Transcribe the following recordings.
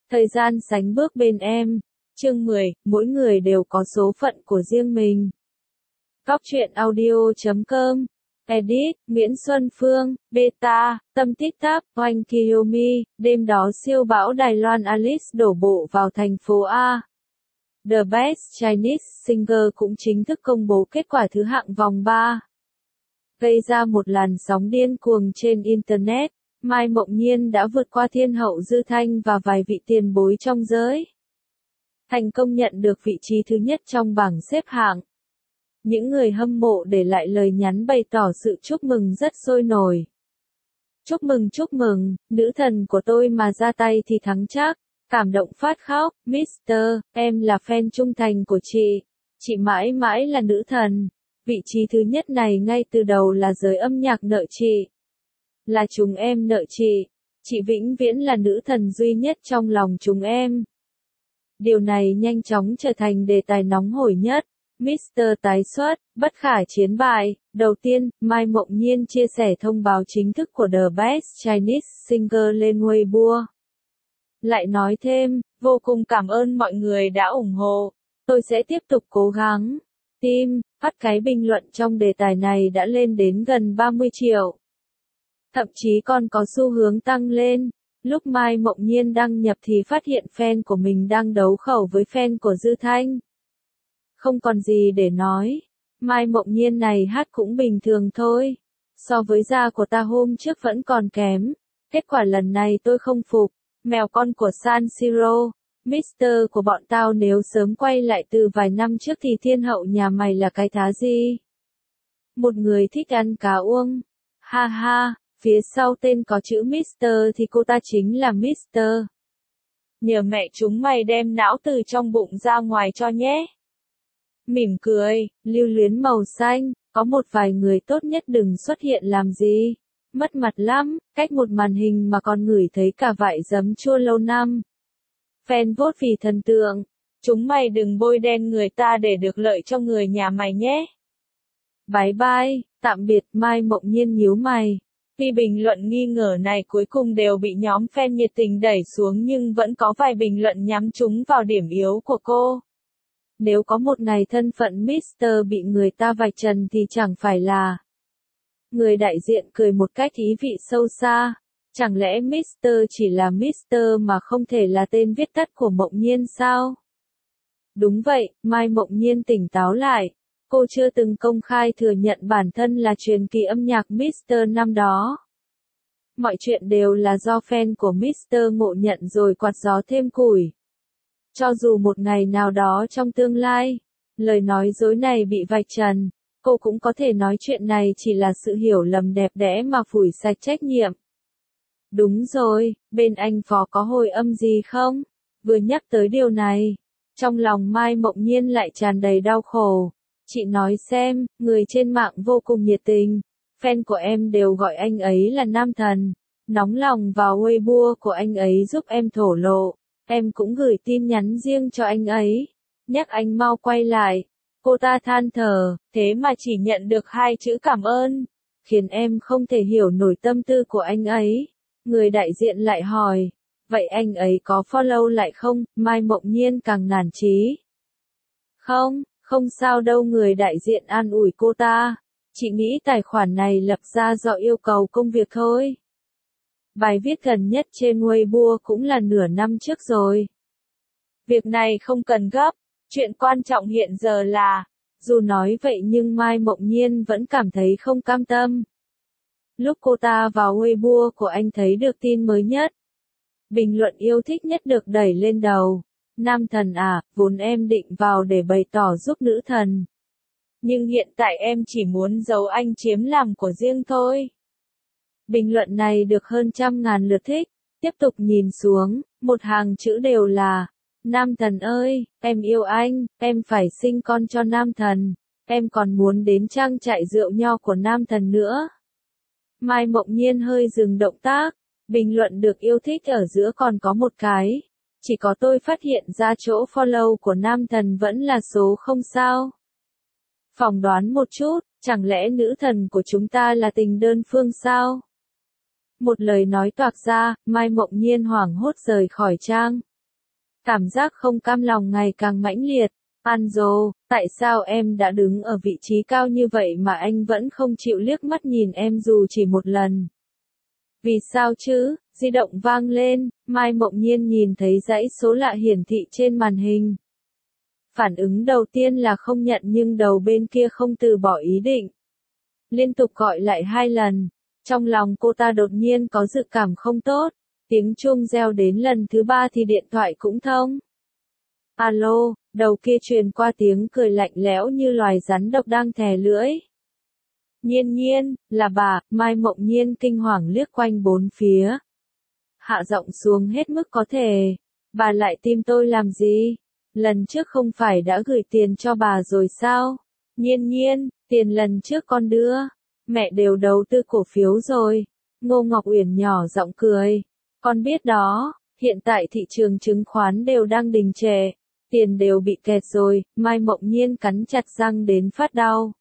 Thời gian sánh bước bên em. Chương 10, mỗi người đều có số phận của riêng mình. Góc truyện audio.com. Edit, Nguyễn Xuân Phương, Beta, Tâm Tích Táp, Oanh Kiyomi. Đêm đó siêu bão Đài Loan Alice đổ bộ vào thành phố A. The Best Chinese Singer cũng chính thức công bố kết quả thứ hạng vòng 3. Gây ra một làn sóng điên cuồng trên Internet. Mai Mộng Nhiên đã vượt qua Thiên hậu Dư Thanh và vài vị tiền bối trong giới. Thành công nhận được vị trí thứ nhất trong bảng xếp hạng. Những người hâm mộ để lại lời nhắn bày tỏ sự chúc mừng rất sôi nổi. Chúc mừng, nữ thần của tôi mà ra tay thì thắng chắc. Cảm động phát khóc, Mr. Em là fan trung thành của chị mãi mãi là nữ thần. Vị trí thứ nhất này ngay từ đầu là giới âm nhạc nợ chị. Là chúng em nợ chị vĩnh viễn là nữ thần duy nhất trong lòng chúng em. Điều này nhanh chóng trở thành đề tài nóng hổi nhất. Mr. Tái xuất, bất khả chiến bại. Đầu tiên, Mai Mộng Nhiên chia sẻ thông báo chính thức của The Best Chinese Singer lên Weibo. Lại nói thêm, vô cùng cảm ơn mọi người đã ủng hộ. Tôi sẽ tiếp tục cố gắng. Phát cái bình luận trong đề tài này đã lên đến gần 30 triệu. Thậm chí còn có xu hướng tăng lên. Lúc Mai Mộng Nhiên đăng nhập thì phát hiện fan của mình đang đấu khẩu với fan của Dư Thanh. Không còn gì để nói. Mai Mộng Nhiên này hát cũng bình thường thôi. So với da của ta hôm trước vẫn còn kém. Kết quả lần này tôi không phục. Mèo con của San Siro. Mr. của bọn tao nếu sớm quay lại từ vài năm trước thì thiên hậu nhà mày là cái thá gì? Một người thích ăn cá uông. Ha ha, phía sau tên có chữ Mr. thì cô ta chính là Mr. Nhờ mẹ chúng mày đem não từ trong bụng ra ngoài cho nhé. Mỉm cười, lưu luyến màu xanh, có một vài người tốt nhất đừng xuất hiện làm gì. Mất mặt lắm, cách một màn hình mà còn ngửi thấy cả vải giấm chua lâu năm. Fan vote vì thần tượng. Chúng mày đừng bôi đen người ta để được lợi cho người nhà mày nhé. Bye bye, tạm biệt. Mai Mộng Nhiên nhíu mày. Vì bình luận nghi ngờ này cuối cùng đều bị nhóm fan nhiệt tình đẩy xuống nhưng vẫn có vài bình luận nhắm trúng vào điểm yếu của cô. Nếu có một ngày thân phận Mr. bị người ta vạch trần thì chẳng phải là... Người đại diện cười một cách ý vị sâu xa. Chẳng lẽ Mr. chỉ là Mr. mà không thể là tên viết tắt của Mộng Nhiên sao? Đúng vậy, Mai Mộng Nhiên tỉnh táo lại. Cô chưa từng công khai thừa nhận bản thân là truyền kỳ âm nhạc Mr. năm đó. Mọi chuyện đều là do fan của Mr. ngộ nhận rồi quạt gió thêm củi. Cho dù một ngày nào đó trong tương lai, lời nói dối này bị vạch trần, cô cũng có thể nói chuyện này chỉ là sự hiểu lầm đẹp đẽ mà phủi sạch trách nhiệm. Đúng rồi, bên anh Phó có hồi âm gì không? Vừa nhắc tới điều này, trong lòng Mai Mộng Nhiên lại tràn đầy đau khổ. Chị nói xem, người trên mạng vô cùng nhiệt tình. Fan của em đều gọi anh ấy là nam thần. Nóng lòng vào Weibo của anh ấy giúp em thổ lộ. Em cũng gửi tin nhắn riêng cho anh ấy. Nhắc anh mau quay lại. Cô ta than thở, thế mà chỉ nhận được 2 chữ cảm ơn. Khiến em không thể hiểu nổi tâm tư của anh ấy. Người đại diện lại hỏi, vậy anh ấy có follow lại không? Mai Mộng Nhiên càng nản chí. Không sao đâu. Người đại diện an ủi cô ta. Chị nghĩ tài khoản này lập ra do yêu cầu công việc thôi. Bài viết gần nhất trên Weibo cũng là nửa năm trước rồi. Việc này không cần gấp. Chuyện quan trọng hiện giờ là, dù nói vậy nhưng Mai Mộng Nhiên vẫn cảm thấy không cam tâm. Lúc cô ta vào Weibo của anh thấy được tin mới nhất. Bình luận yêu thích nhất được đẩy lên đầu. Nam thần à, vốn em định vào để bày tỏ giúp nữ thần. Nhưng hiện tại em chỉ muốn giấu anh chiếm làm của riêng thôi. Bình luận này được hơn 100.000 lượt thích. Tiếp tục nhìn xuống, một hàng chữ đều là, Nam thần ơi, em yêu anh, em phải sinh con cho nam thần. Em còn muốn đến trang trại rượu nho của nam thần nữa. Mai Mộng Nhiên hơi dừng động tác. Bình luận được yêu thích ở giữa còn có một cái. Chỉ có tôi phát hiện ra chỗ follow của nam thần vẫn là số 0 sao. Phỏng đoán một chút, chẳng lẽ nữ thần của chúng ta là tình đơn phương sao? Một lời nói toạc ra, Mai Mộng Nhiên hoảng hốt rời khỏi trang. Cảm giác không cam lòng ngày càng mãnh liệt. Anjo, tại sao em đã đứng ở vị trí cao như vậy mà anh vẫn không chịu liếc mắt nhìn em dù chỉ một lần? Vì sao chứ? Di động vang lên, Mai Mộng Nhiên nhìn thấy dãy số lạ hiển thị trên màn hình. Phản ứng đầu tiên là không nhận nhưng đầu bên kia không từ bỏ ý định. Liên tục gọi lại 2 lần. Trong lòng cô ta đột nhiên có dự cảm không tốt. Tiếng chuông reo đến lần thứ 3 thì điện thoại cũng thông. Alo, đầu kia truyền qua tiếng cười lạnh lẽo như loài rắn độc đang thè lưỡi. Nhiên Nhiên, là bà. Mai Mộng Nhiên kinh hoàng liếc quanh bốn phía. Hạ giọng xuống hết mức có thể. Bà lại tìm tôi làm gì? Lần trước không phải đã gửi tiền cho bà rồi sao? Nhiên Nhiên, tiền lần trước con đưa. Mẹ đều đầu tư cổ phiếu rồi. Ngô Ngọc Uyển nhỏ giọng cười. Con biết đó, hiện tại thị trường chứng khoán đều đang đình trệ. Tiền đều bị kẹt rồi. Mai Mộng Nhiên cắn chặt răng đến phát đau.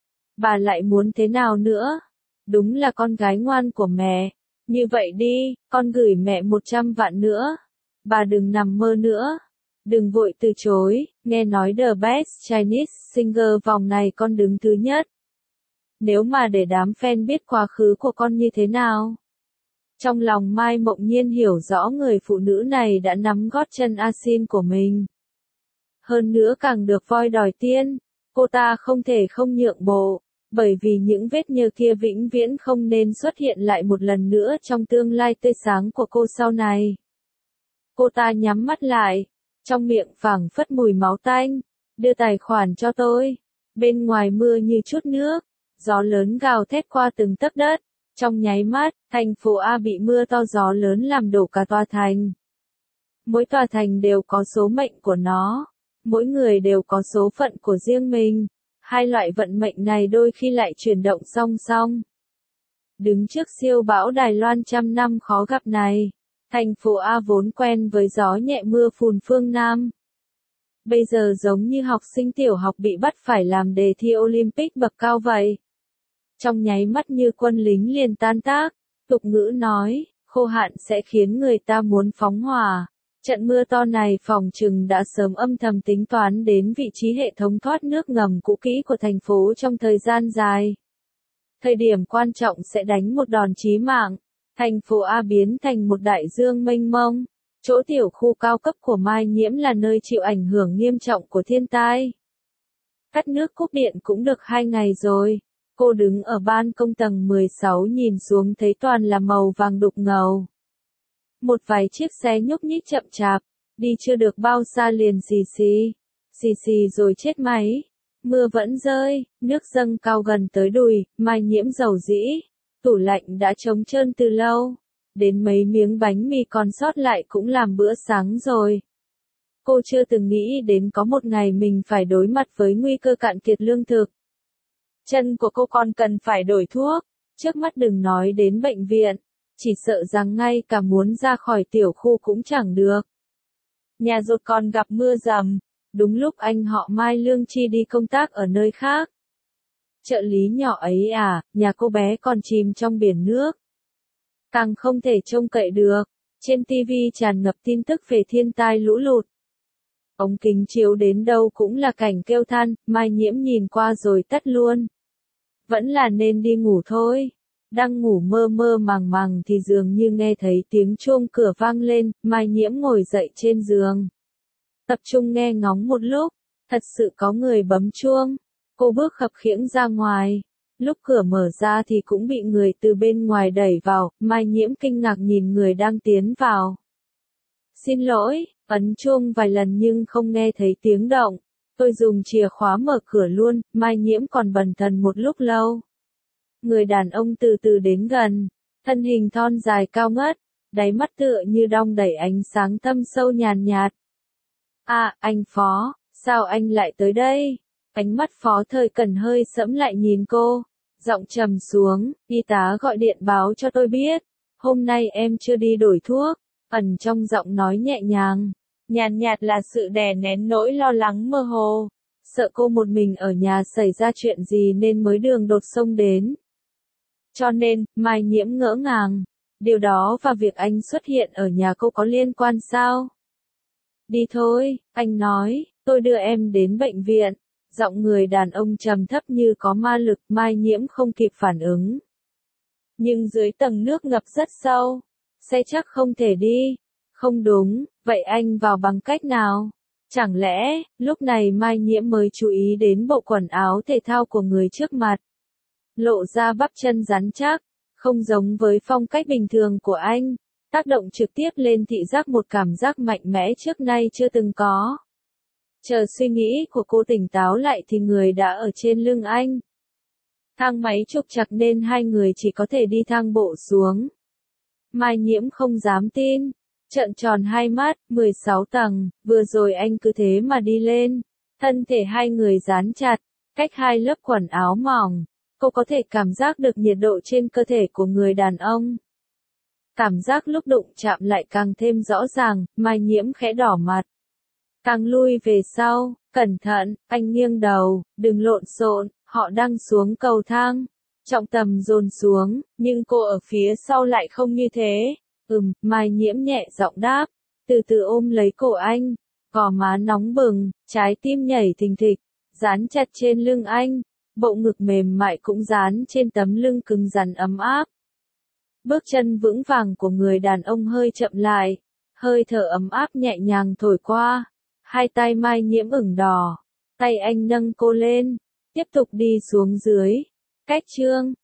Bà lại muốn thế nào nữa? Đúng là con gái ngoan của mẹ. Như vậy đi, con gửi mẹ 100 vạn nữa. Bà đừng nằm mơ nữa. Đừng vội từ chối, nghe nói The Best Chinese Singer vòng này con đứng thứ nhất. Nếu mà để đám fan biết quá khứ của con như thế nào. Trong lòng Mai Mộng Nhiên hiểu rõ người phụ nữ này đã nắm gót chân A Sin của mình. Hơn nữa càng được voi đòi tiên, cô ta không thể không nhượng bộ, bởi vì những vết nhơ kia vĩnh viễn không nên xuất hiện lại một lần nữa trong tương lai tươi sáng của cô sau này. Cô ta nhắm mắt lại, trong miệng phảng phất mùi máu tanh, đưa tài khoản cho tôi. Bên ngoài mưa như chút nước, gió lớn gào thét qua từng tấc đất. Trong nháy mắt, thành phố A bị mưa to gió lớn làm đổ cả tòa thành. Mỗi tòa thành đều có số mệnh của nó. Mỗi người đều có số phận của riêng mình. Hai loại vận mệnh này đôi khi lại chuyển động song song. Đứng trước siêu bão Đài Loan trăm năm khó gặp này, thành phố A vốn quen với gió nhẹ mưa phùn phương Nam. Bây giờ giống như học sinh tiểu học bị bắt phải làm đề thi Olympic bậc cao vậy. Trong nháy mắt như quân lính liền tan tác, tục ngữ nói, khô hạn sẽ khiến người ta muốn phóng hỏa. Trận mưa to này phòng trừng đã sớm âm thầm tính toán đến vị trí hệ thống thoát nước ngầm cũ kỹ của thành phố trong thời gian dài. Thời điểm quan trọng sẽ đánh một đòn chí mạng, thành phố A biến thành một đại dương mênh mông. Chỗ tiểu khu cao cấp của Mai Nhiễm là nơi chịu ảnh hưởng nghiêm trọng của thiên tai. Cắt nước cúp điện cũng được 2 ngày rồi. Cô đứng ở ban công tầng 16 nhìn xuống thấy toàn là màu vàng đục ngầu. Một vài chiếc xe nhúc nhích chậm chạp, đi chưa được bao xa liền xì xì rồi chết máy. Mưa vẫn rơi, nước dâng cao gần tới đùi, Mai Nhiễm dầu dĩ. Tủ lạnh đã trống trơn từ lâu. Đến mấy miếng bánh mì còn sót lại cũng làm bữa sáng rồi. Cô chưa từng nghĩ đến có một ngày mình phải đối mặt với nguy cơ cạn kiệt lương thực. Chân của cô còn cần phải đổi thuốc, trước mắt đừng nói đến bệnh viện, chỉ sợ rằng ngay cả muốn ra khỏi tiểu khu cũng chẳng được. Nhà rột còn gặp mưa dầm, đúng lúc anh họ Mai Lương Chi đi công tác ở nơi khác. Trợ lý nhỏ ấy à, nhà cô bé còn chìm trong biển nước. Càng không thể trông cậy được, trên TV tràn ngập tin tức về thiên tai lũ lụt. Ống kính chiếu đến đâu cũng là cảnh kêu than, Mai Nhiễm nhìn qua rồi tắt luôn. Vẫn là nên đi ngủ thôi. Đang ngủ mơ mơ màng màng thì dường như nghe thấy tiếng chuông cửa vang lên, Mai Nhiễm ngồi dậy trên giường. Tập trung nghe ngóng một lúc, thật sự có người bấm chuông. Cô bước khập khiễng ra ngoài. Lúc cửa mở ra thì cũng bị người từ bên ngoài đẩy vào, Mai Nhiễm kinh ngạc nhìn người đang tiến vào. Xin lỗi, ấn chuông vài lần nhưng không nghe thấy tiếng động. Tôi dùng chìa khóa mở cửa luôn, Mai Nhiễm còn bần thần một lúc lâu. Người đàn ông từ từ đến gần, thân hình thon dài cao ngất, đáy mắt tựa như đong đầy ánh sáng thâm sâu nhàn nhạt. À, anh Phó, sao anh lại tới đây? Ánh mắt Phó Thời Cẩn hơi sẫm lại nhìn cô, giọng trầm xuống, y tá gọi điện báo cho tôi biết, hôm nay em chưa đi đổi thuốc, ẩn trong giọng nói nhẹ nhàng. Nhàn nhạt là sự đè nén nỗi lo lắng mơ hồ, sợ cô một mình ở nhà xảy ra chuyện gì nên mới đường đột xông đến. Cho nên, Mai Nhiễm ngỡ ngàng, điều đó và việc anh xuất hiện ở nhà cô có liên quan sao? Đi thôi, anh nói, tôi đưa em đến bệnh viện. Giọng người đàn ông trầm thấp như có ma lực, Mai Nhiễm không kịp phản ứng. Nhưng dưới tầng nước ngập rất sâu, xe chắc không thể đi. Không đúng, vậy anh vào bằng cách nào? Chẳng lẽ, lúc này Mai Nhiễm mới chú ý đến bộ quần áo thể thao của người trước mặt. Lộ ra bắp chân rắn chắc, không giống với phong cách bình thường của anh, tác động trực tiếp lên thị giác một cảm giác mạnh mẽ trước nay chưa từng có. Chờ suy nghĩ của cô tỉnh táo lại thì người đã ở trên lưng anh. Thang máy trục trặc nên hai người chỉ có thể đi thang bộ xuống. Mai Nhiễm không dám tin, trợn tròn hai mắt, 16 tầng, vừa rồi anh cứ thế mà đi lên. Thân thể hai người dán chặt, cách hai lớp quần áo mỏng. Cô có thể cảm giác được nhiệt độ trên cơ thể của người đàn ông. Cảm giác lúc đụng chạm lại càng thêm rõ ràng, Mai Nhiễm khẽ đỏ mặt. Càng lui về sau, cẩn thận, anh nghiêng đầu, đừng lộn xộn, họ đang xuống cầu thang. Trọng tâm dồn xuống, nhưng cô ở phía sau lại không như thế. Mai Nhiễm nhẹ giọng đáp, từ từ ôm lấy cổ anh, gò má nóng bừng, trái tim nhảy thình thịch, dán chặt trên lưng anh, bộ ngực mềm mại cũng dán trên tấm lưng cứng rắn ấm áp. Bước chân vững vàng của người đàn ông hơi chậm lại, hơi thở ấm áp nhẹ nhàng thổi qua, hai tay Mai Nhiễm ửng đỏ, tay anh nâng cô lên, tiếp tục đi xuống dưới. Cách chương